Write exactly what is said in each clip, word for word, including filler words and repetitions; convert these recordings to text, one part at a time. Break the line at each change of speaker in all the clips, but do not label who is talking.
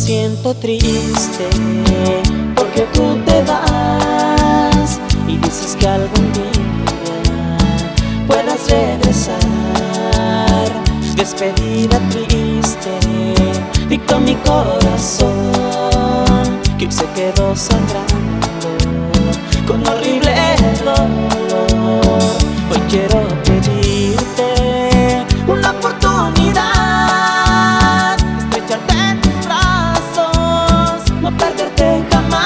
siento triste porque tú te vas y dices que algún día puedas regresar. Despedida triste dictó mi corazón, que hoy se quedó sangrando con horrible dolor. Hoy quiero pedirte una oportunidad, estrecharte en tus brazos, no perderte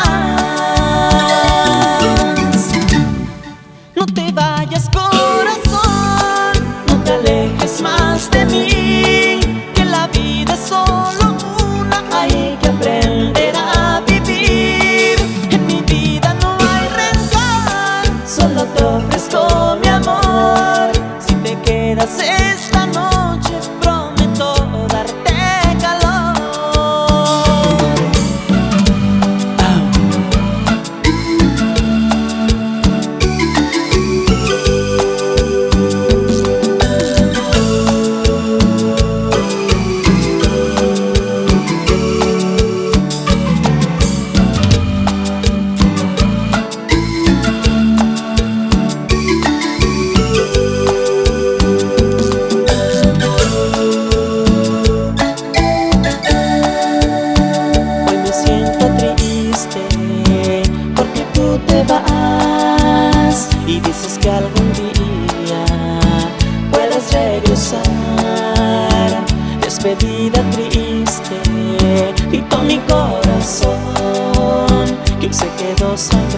jamás. No te vayas, corazón, no te alejes más de mí, que la vida es solo una, hay que aprender a vivir. En mi vida no hay rencor, solo te ofrezco mi amor. Si te quedas esta noche, prometo darte calor. Porque tú te vas y dices que algún día puedes regresar. Despedida triste dictó mi corazón, que hoy se quedó sangrando